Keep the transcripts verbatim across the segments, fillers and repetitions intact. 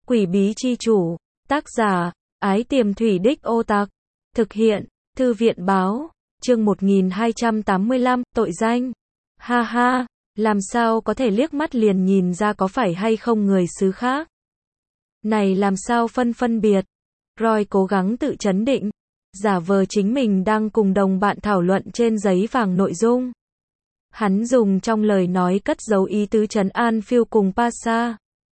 Quỷ bí chi chủ. Tác giả, Ái Tiềm Thủy Đích Ô Tặc. Thực hiện, Thư viện báo. Chương một nghìn hai trăm tám mươi lăm, tội danh. Ha ha, làm sao có thể liếc mắt liền nhìn ra có phải hay không người xứ khác. Này làm sao phân phân biệt. Roy cố gắng tự trấn định, giả vờ chính mình đang cùng đồng bạn thảo luận trên giấy vàng nội dung. Hắn dùng trong lời nói cất giấu ý tứ trấn an Phil cùng Pasha,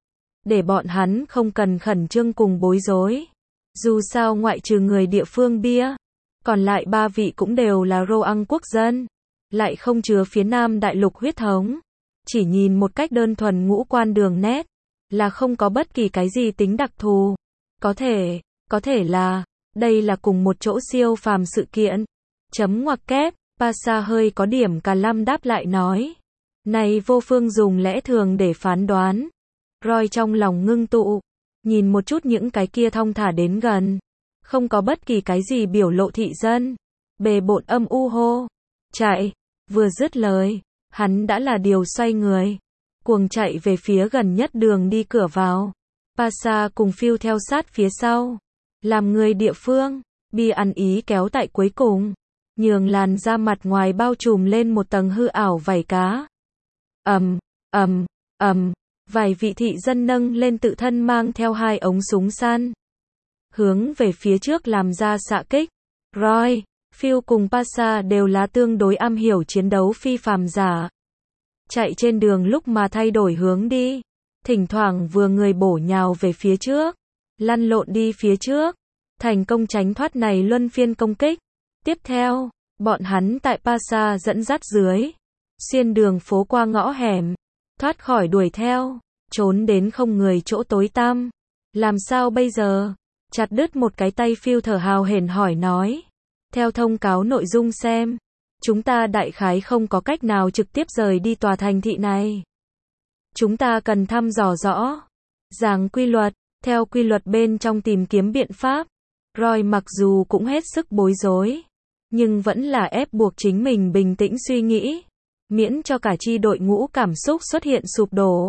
để bọn hắn không cần khẩn trương cùng bối rối. Dù sao ngoại trừ người địa phương bia, còn lại ba vị cũng đều là Roang quốc dân, lại không chứa phía Nam đại lục huyết thống. Chỉ nhìn một cách đơn thuần ngũ quan đường nét, là không có bất kỳ cái gì tính đặc thù. Có thể, có thể là, đây là cùng một chỗ siêu phàm sự kiện. Chấm ngoặc kép, Pasha hơi có điểm cà lăm đáp lại nói. Này vô phương dùng lẽ thường để phán đoán. Roy trong lòng ngưng tụ, nhìn một chút những cái kia thong thả đến gần, không có bất kỳ cái gì biểu lộ thị dân. Bề bộn âm u hô. Chạy, vừa dứt lời, hắn đã là điều xoay người, cuồng chạy về phía gần nhất đường đi cửa vào. Pasha cùng Phil theo sát phía sau. Làm người địa phương, bia ăn ý kéo tại cuối cùng, nhường làn da mặt ngoài bao trùm lên một tầng hư ảo vảy cá. Ầm, ầm, ầm, vài vị thị dân nâng lên tự thân mang theo hai ống súng săn, hướng về phía trước làm ra xạ kích. Roy, Phil cùng Pasha đều là tương đối am hiểu chiến đấu phi phàm giả. Chạy trên đường lúc mà thay đổi hướng đi, thỉnh thoảng vừa người bổ nhào về phía trước, lăn lộn đi phía trước, thành công tránh thoát này luân phiên công kích. Tiếp theo, bọn hắn tại Pasha dẫn dắt dưới, xuyên đường phố qua ngõ hẻm, thoát khỏi đuổi theo, trốn đến không người chỗ tối tăm. Làm sao bây giờ? Chặt đứt một cái tay Phil thở hào hển hỏi nói. Theo thông cáo nội dung xem, chúng ta đại khái không có cách nào trực tiếp rời đi tòa thành thị này. Chúng ta cần thăm dò rõ ràng quy luật, theo quy luật bên trong tìm kiếm biện pháp. Roy mặc dù cũng hết sức bối rối, nhưng vẫn là ép buộc chính mình bình tĩnh suy nghĩ, miễn cho cả chi đội ngũ cảm xúc xuất hiện sụp đổ.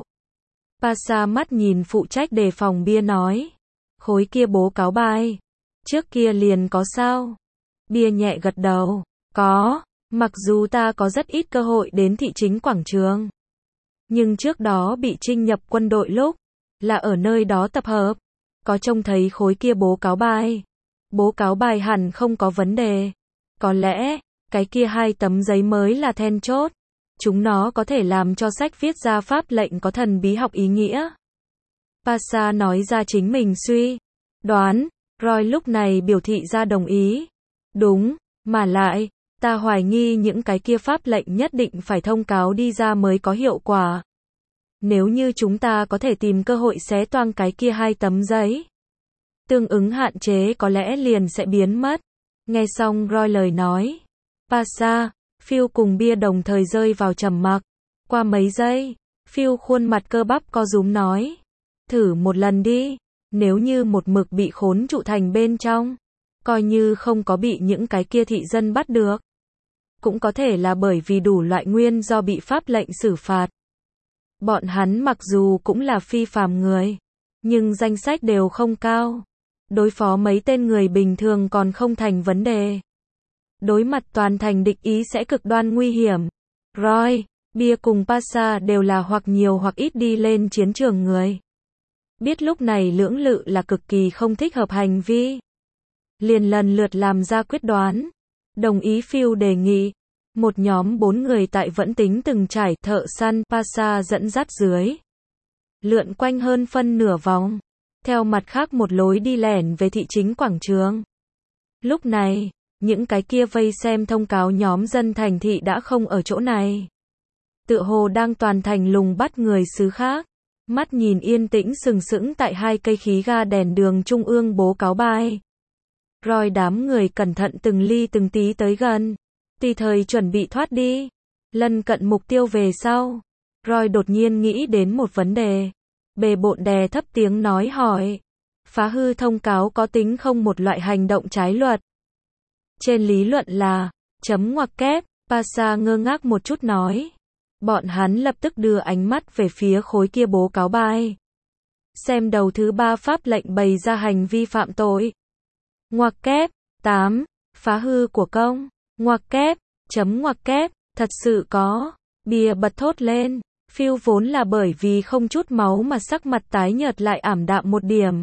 Pasha mắt nhìn phụ trách đề phòng bia nói. Khối kia bố cáo bài, trước kia liền có sao? Bia nhẹ gật đầu. Có, mặc dù ta có rất ít cơ hội đến thị chính quảng trường, nhưng trước đó bị trinh nhập quân đội lúc, là ở nơi đó tập hợp, có trông thấy khối kia bố cáo bài. Bố cáo bài hẳn không có vấn đề. Có lẽ, cái kia hai tấm giấy mới là then chốt. Chúng nó có thể làm cho sách viết ra pháp lệnh có thần bí học ý nghĩa. Pasha nói ra chính mình suy đoán. Roy lúc này biểu thị ra đồng ý. Đúng, mà lại, ta hoài nghi những cái kia pháp lệnh nhất định phải thông cáo đi ra mới có hiệu quả. Nếu như chúng ta có thể tìm cơ hội xé toang cái kia hai tấm giấy, tương ứng hạn chế có lẽ liền sẽ biến mất. Nghe xong Roy lời nói, Pasha, Phil cùng bia đồng thời rơi vào trầm mặc. Qua mấy giây, Phil khuôn mặt cơ bắp co rúm nói. Thử một lần đi, nếu như một mực bị khốn trụ thành bên trong, coi như không có bị những cái kia thị dân bắt được, cũng có thể là bởi vì đủ loại nguyên do bị pháp lệnh xử phạt. Bọn hắn mặc dù cũng là phi phàm người, nhưng danh sách đều không cao. Đối phó mấy tên người bình thường còn không thành vấn đề. Đối mặt toàn thành địch ý sẽ cực đoan nguy hiểm. Roy, bia cùng Pasha đều là hoặc nhiều hoặc ít đi lên chiến trường người. Biết lúc này lưỡng lự là cực kỳ không thích hợp hành vi, liền lần lượt làm ra quyết đoán. Đồng ý Phil đề nghị. Một nhóm bốn người tại vẫn tính từng trải thợ săn Pasha dẫn dắt dưới, lượn quanh hơn phân nửa vòng, theo mặt khác một lối đi lẻn về thị chính quảng trường. Lúc này, những cái kia vây xem thông cáo nhóm dân thành thị đã không ở chỗ này. Tựa hồ đang toàn thành lùng bắt người xứ khác. Mắt nhìn yên tĩnh sừng sững tại hai cây khí ga đèn đường trung ương bố cáo bài. Roy đám người cẩn thận từng ly từng tí tới gần, tùy thời chuẩn bị thoát đi. Lân cận mục tiêu về sau, Roy đột nhiên nghĩ đến một vấn đề. Bề bộn đè thấp tiếng nói hỏi. Phá hư thông cáo có tính không một loại hành động trái luật? Trên lý luận là, chấm ngoặc kép, Pasha ngơ ngác một chút nói. Bọn hắn lập tức đưa ánh mắt về phía khối kia bố cáo bài. Xem đầu thứ ba pháp lệnh bày ra hành vi phạm tội. Ngoặc kép. tám. Phá hư của công. Ngoặc kép. Chấm ngoặc kép. Thật sự có. Bia bật thốt lên. Phil vốn là bởi vì không chút máu mà sắc mặt tái nhợt lại ảm đạm một điểm.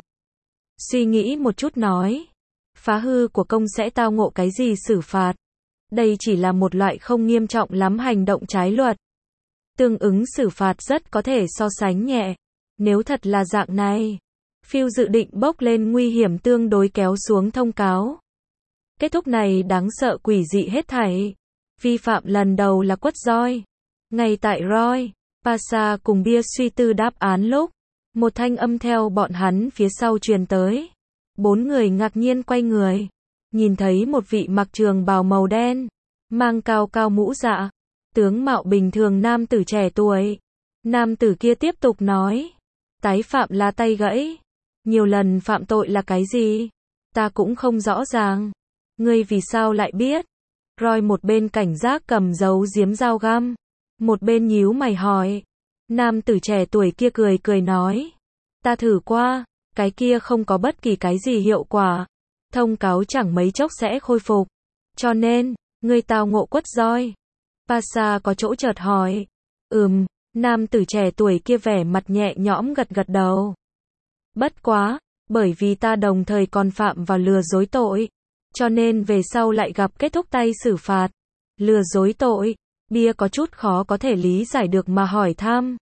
Suy nghĩ một chút nói. Phá hư của công sẽ tao ngộ cái gì xử phạt. Đây chỉ là một loại không nghiêm trọng lắm hành động trái luật. Tương ứng xử phạt rất có thể so sánh nhẹ. Nếu thật là dạng này, Phil dự định bốc lên nguy hiểm tương đối kéo xuống thông cáo. Kết thúc này đáng sợ quỷ dị hết thảy. Vi phạm lần đầu là quất roi. Ngay tại Roy, Pasha cùng Bia suy tư đáp án lúc, một thanh âm theo bọn hắn phía sau truyền tới. Bốn người ngạc nhiên quay người, nhìn thấy một vị mặc trường bào màu đen, mang cao cao mũ dạ, tướng mạo bình thường nam tử trẻ tuổi. Nam tử kia tiếp tục nói, tái phạm là tay gãy, nhiều lần phạm tội là cái gì? Ta cũng không rõ ràng. Ngươi vì sao lại biết? Roy một bên cảnh giác cầm dấu diếm dao găm, một bên nhíu mày hỏi. Nam tử trẻ tuổi kia cười cười nói, ta thử qua, cái kia không có bất kỳ cái gì hiệu quả. Thông cáo chẳng mấy chốc sẽ khôi phục. Cho nên, ngươi tao ngộ quất roi. Pasha có chỗ chợt hỏi. Ừm, nam tử trẻ tuổi kia vẻ mặt nhẹ nhõm gật gật đầu. Bất quá, bởi vì ta đồng thời còn phạm vào lừa dối tội, cho nên về sau lại gặp kết thúc tay xử phạt. Lừa dối tội, Bia có chút khó có thể lý giải được mà hỏi thăm.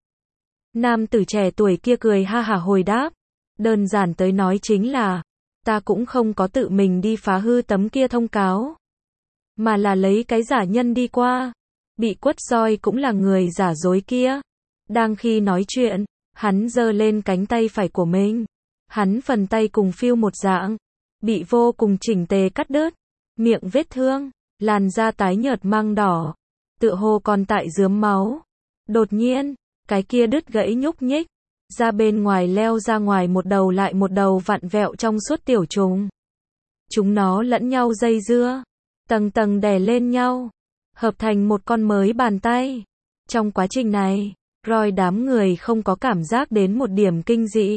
Nam tử trẻ tuổi kia cười ha hả hồi đáp. Đơn giản tới nói chính là, ta cũng không có tự mình đi phá hư tấm kia thông cáo, mà là lấy cái giả nhân đi qua. Bị quất roi cũng là người giả dối kia. Đang khi nói chuyện, hắn giơ lên cánh tay phải của mình. Hắn phần tay cùng Phil một dạng, bị vô cùng chỉnh tề cắt đứt, miệng vết thương, làn da tái nhợt mang đỏ, tựa hồ còn tại rướm máu. Đột nhiên, cái kia đứt gãy nhúc nhích, ra bên ngoài leo ra ngoài một đầu lại một đầu vặn vẹo trong suốt tiểu trùng. Chúng nó lẫn nhau dây dưa, tầng tầng đè lên nhau, hợp thành một con mới bàn tay. Trong quá trình này, Roy đám người không có cảm giác đến một điểm kinh dị.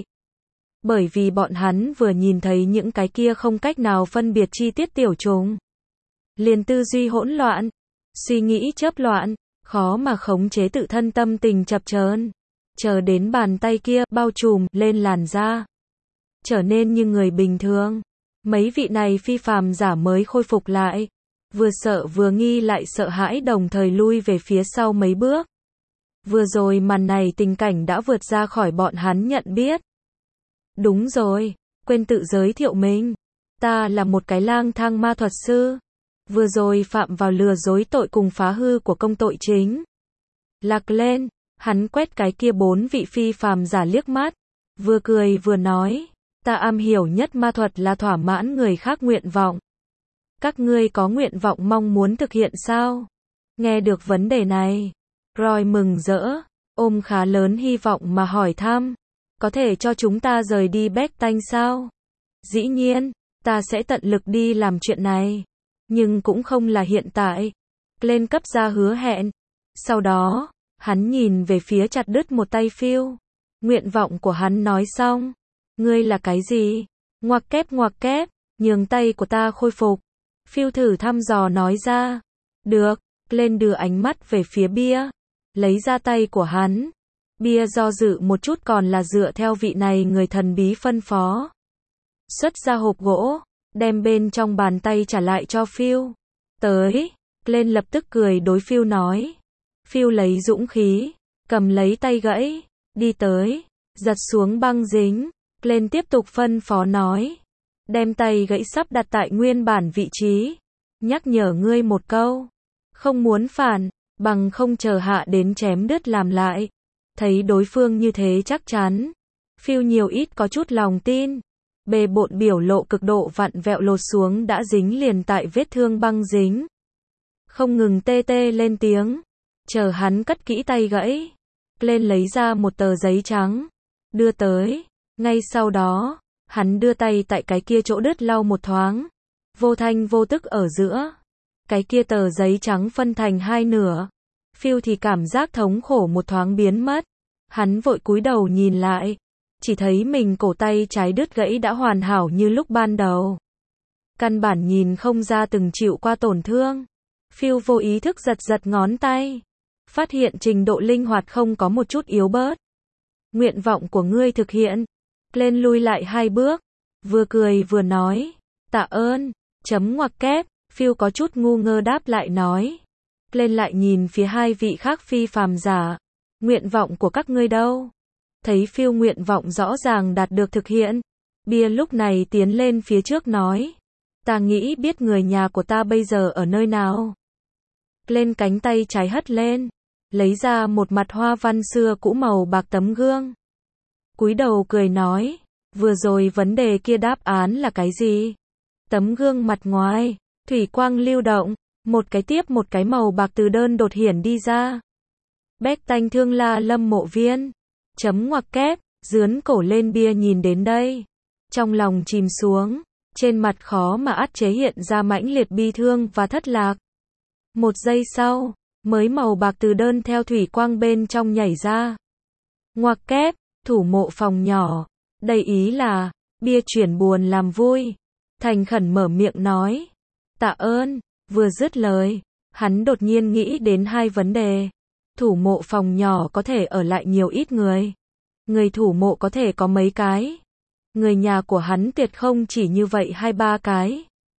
Bởi vì bọn hắn vừa nhìn thấy những cái kia không cách nào phân biệt chi tiết tiểu trùng, liền tư duy hỗn loạn, suy nghĩ chớp loạn, khó mà khống chế tự thân tâm tình chập chờn. Chờ đến bàn tay kia bao trùm lên làn da, trở nên như người bình thường. Mấy vị này phi phàm giả mới khôi phục lại, vừa sợ vừa nghi lại sợ hãi đồng thời lui về phía sau mấy bước. Vừa rồi màn này tình cảnh đã vượt ra khỏi bọn hắn nhận biết. Đúng rồi, quên tự giới thiệu mình. Ta là một cái lang thang ma thuật sư. Vừa rồi phạm vào lừa dối tội cùng phá hư của công tội chính. Lạc lên, hắn quét cái kia bốn vị phi phàm giả liếc mắt, vừa cười vừa nói, ta am hiểu nhất ma thuật là thỏa mãn người khác nguyện vọng. Các ngươi có nguyện vọng mong muốn thực hiện sao? Nghe được vấn đề này, Roy mừng rỡ, ôm khá lớn hy vọng mà hỏi thăm, có thể cho chúng ta rời đi Bét Tanh sao? Dĩ nhiên, ta sẽ tận lực đi làm chuyện này, nhưng cũng không là hiện tại. Lên cấp ra hứa hẹn. Sau đó, hắn nhìn về phía chặt đứt một tay Phil. Nguyện vọng của hắn nói xong. Ngươi là cái gì? Ngoặc kép ngoặc kép, nhường tay của ta khôi phục. Phil thử thăm dò nói ra. Được, lên đưa ánh mắt về phía Bia. Lấy ra tay của hắn. Bia do dự một chút còn là dựa theo vị này người thần bí phân phó. Xuất ra hộp gỗ, đem bên trong bàn tay trả lại cho Phil. Tới, lên lập tức cười đối Phil nói. Phil lấy dũng khí, cầm lấy tay gãy, đi tới, giật xuống băng dính. Lên tiếp tục phân phó nói. Đem tay gãy sắp đặt tại nguyên bản vị trí. Nhắc nhở ngươi một câu. Không muốn phản, bằng không chờ hạ đến chém đứt làm lại. Thấy đối phương như thế chắc chắn. Phil nhiều ít có chút lòng tin. Bề bộn biểu lộ cực độ vặn vẹo lột xuống đã dính liền tại vết thương băng dính. Không ngừng tê tê lên tiếng. Chờ hắn cất kỹ tay gãy. Lên lấy ra một tờ giấy trắng. Đưa tới. Ngay sau đó, hắn đưa tay tại cái kia chỗ đứt lau một thoáng. Vô thanh vô tức ở giữa. Cái kia tờ giấy trắng phân thành hai nửa. Phil thì cảm giác thống khổ một thoáng biến mất. Hắn vội cúi đầu nhìn lại. chỉ thấy mình cổ tay trái đứt gãy đã hoàn hảo như lúc ban đầu. Căn bản nhìn không ra từng chịu qua tổn thương. Phil vô ý thức giật giật ngón tay. Phát hiện trình độ linh hoạt không có một chút yếu bớt. Nguyện vọng của ngươi thực hiện. Lên lui lại hai bước. Vừa cười vừa nói. Tạ ơn. Chấm ngoặc kép. Phil có chút ngu ngơ đáp lại nói. Lên lại nhìn phía hai vị khác phi phàm giả. Nguyện vọng của các ngươi đâu? Thấy Phil nguyện vọng rõ ràng đạt được thực hiện. Bia lúc này tiến lên phía trước nói. Ta nghĩ biết người nhà của ta bây giờ ở nơi nào. Lên cánh tay trái hất lên. Lấy ra một mặt hoa văn xưa cũ màu bạc tấm gương. Cúi đầu cười nói. Vừa rồi vấn đề kia đáp án là cái gì? Tấm gương mặt ngoài. Thủy quang lưu động. Một cái tiếp một cái màu bạc từ đơn đột hiển đi ra. Bách tanh thương la lâm mộ viên. Chấm ngoặc kép. Dướn cổ lên bia nhìn đến đây. Trong lòng chìm xuống. Trên mặt khó mà át chế hiện ra mãnh liệt bi thương và thất lạc. Một giây sau, mới màu bạc từ đơn theo thủy quang bên trong nhảy ra. Ngoặc kép, thủ mộ phòng nhỏ. Đây ý là, bia chuyển buồn làm vui. Thành khẩn mở miệng nói. Tạ ơn, vừa dứt lời. Hắn đột nhiên nghĩ đến hai vấn đề. Thủ mộ phòng nhỏ có thể ở lại nhiều ít người. Người thủ mộ có thể có mấy cái. Người nhà của hắn tuyệt không chỉ như vậy hai ba cái.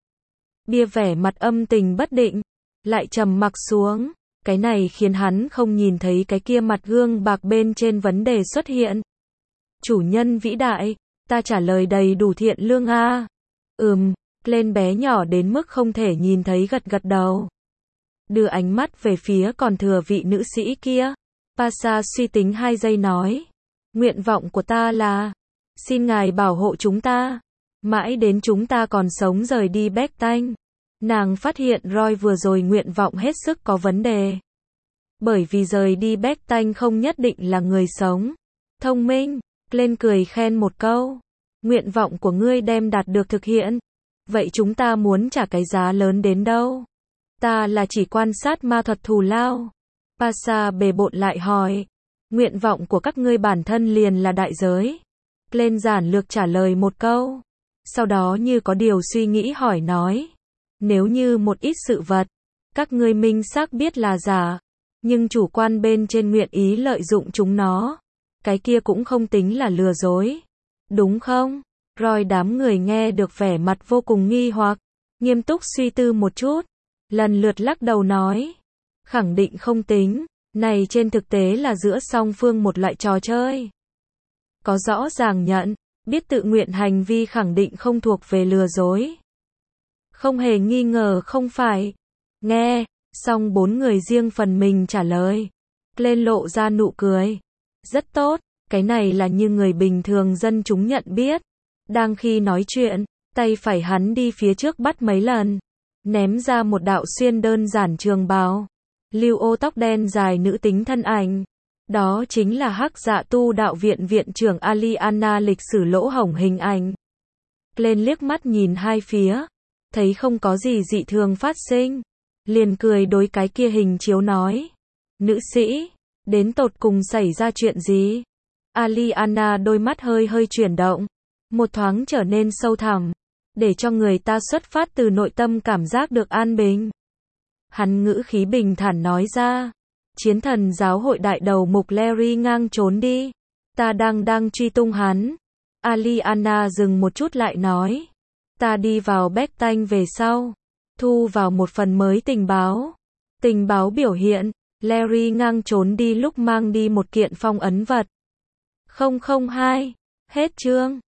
Bia vẻ mặt âm tình bất định. Lại trầm mặc xuống. Cái này khiến hắn không nhìn thấy cái kia mặt gương bạc bên trên vấn đề xuất hiện. Chủ nhân vĩ đại, ta trả lời đầy đủ thiện lương a. À. Ừm, lên bé nhỏ đến mức không thể nhìn thấy gật gật đầu. Đưa ánh mắt về phía còn thừa vị nữ sĩ kia. Pasa suy tính hai giây nói. Nguyện vọng của ta là, xin ngài bảo hộ chúng ta. Mãi đến chúng ta còn sống rời đi Bách Tanh. Nàng phát hiện Roy vừa rồi nguyện vọng hết sức có vấn đề. Bởi vì rời đi Bách Tanh không nhất định là người sống. Thông minh, lên cười khen một câu. Nguyện vọng của ngươi đem đạt được thực hiện. Vậy chúng ta muốn trả cái giá lớn đến đâu? Ta là chỉ quan sát ma thuật thù lao. Pasa bề bộn lại hỏi. Nguyện vọng của các ngươi bản thân liền là đại giới. Lên giản lược trả lời một câu. Sau đó như có điều suy nghĩ hỏi nói. Nếu như một ít sự vật, các ngươi minh xác biết là giả, nhưng chủ quan bên trên nguyện ý lợi dụng chúng nó, cái kia cũng không tính là lừa dối. Đúng không? Roy đám người nghe được vẻ mặt vô cùng nghi hoặc, nghiêm túc suy tư một chút, lần lượt lắc đầu nói. Khẳng định không tính, này trên thực tế là giữa song phương một loại trò chơi. Có rõ ràng nhận, biết tự nguyện hành vi khẳng định không thuộc về lừa dối. Không hề nghi ngờ không phải. Nghe, xong bốn người riêng phần mình trả lời. Lên lộ ra nụ cười. Rất tốt, cái này là như người bình thường dân chúng nhận biết. Đang khi nói chuyện, tay phải hắn đi phía trước bắt mấy lần. Ném ra một đạo xuyên đơn giản trường bào. Lưu ô tóc đen dài nữ tính thân ảnh. Đó chính là Hắc Dạ Tu Đạo Viện viện trưởng Aliana lịch sử lỗ hổng hình ảnh. Lên liếc mắt nhìn hai phía. Thấy không có gì dị thường phát sinh. Liền cười đối cái kia hình chiếu nói. Nữ sĩ, đến tột cùng xảy ra chuyện gì? Aliana đôi mắt hơi hơi chuyển động. Một thoáng trở nên sâu thẳm. Để cho người ta xuất phát từ nội tâm cảm giác được an bình. Hắn ngữ khí bình thản nói ra. Chiến thần giáo hội đại đầu mục Larry ngang trốn đi. Ta đang đang truy tung hắn. Aliana dừng một chút lại nói. Ta đi vào Bách Tanh về sau. Thu vào một phần mới tình báo. Tình báo biểu hiện. Larry ngang trốn đi lúc mang đi một kiện phong ấn vật. không không hai. Hết chương.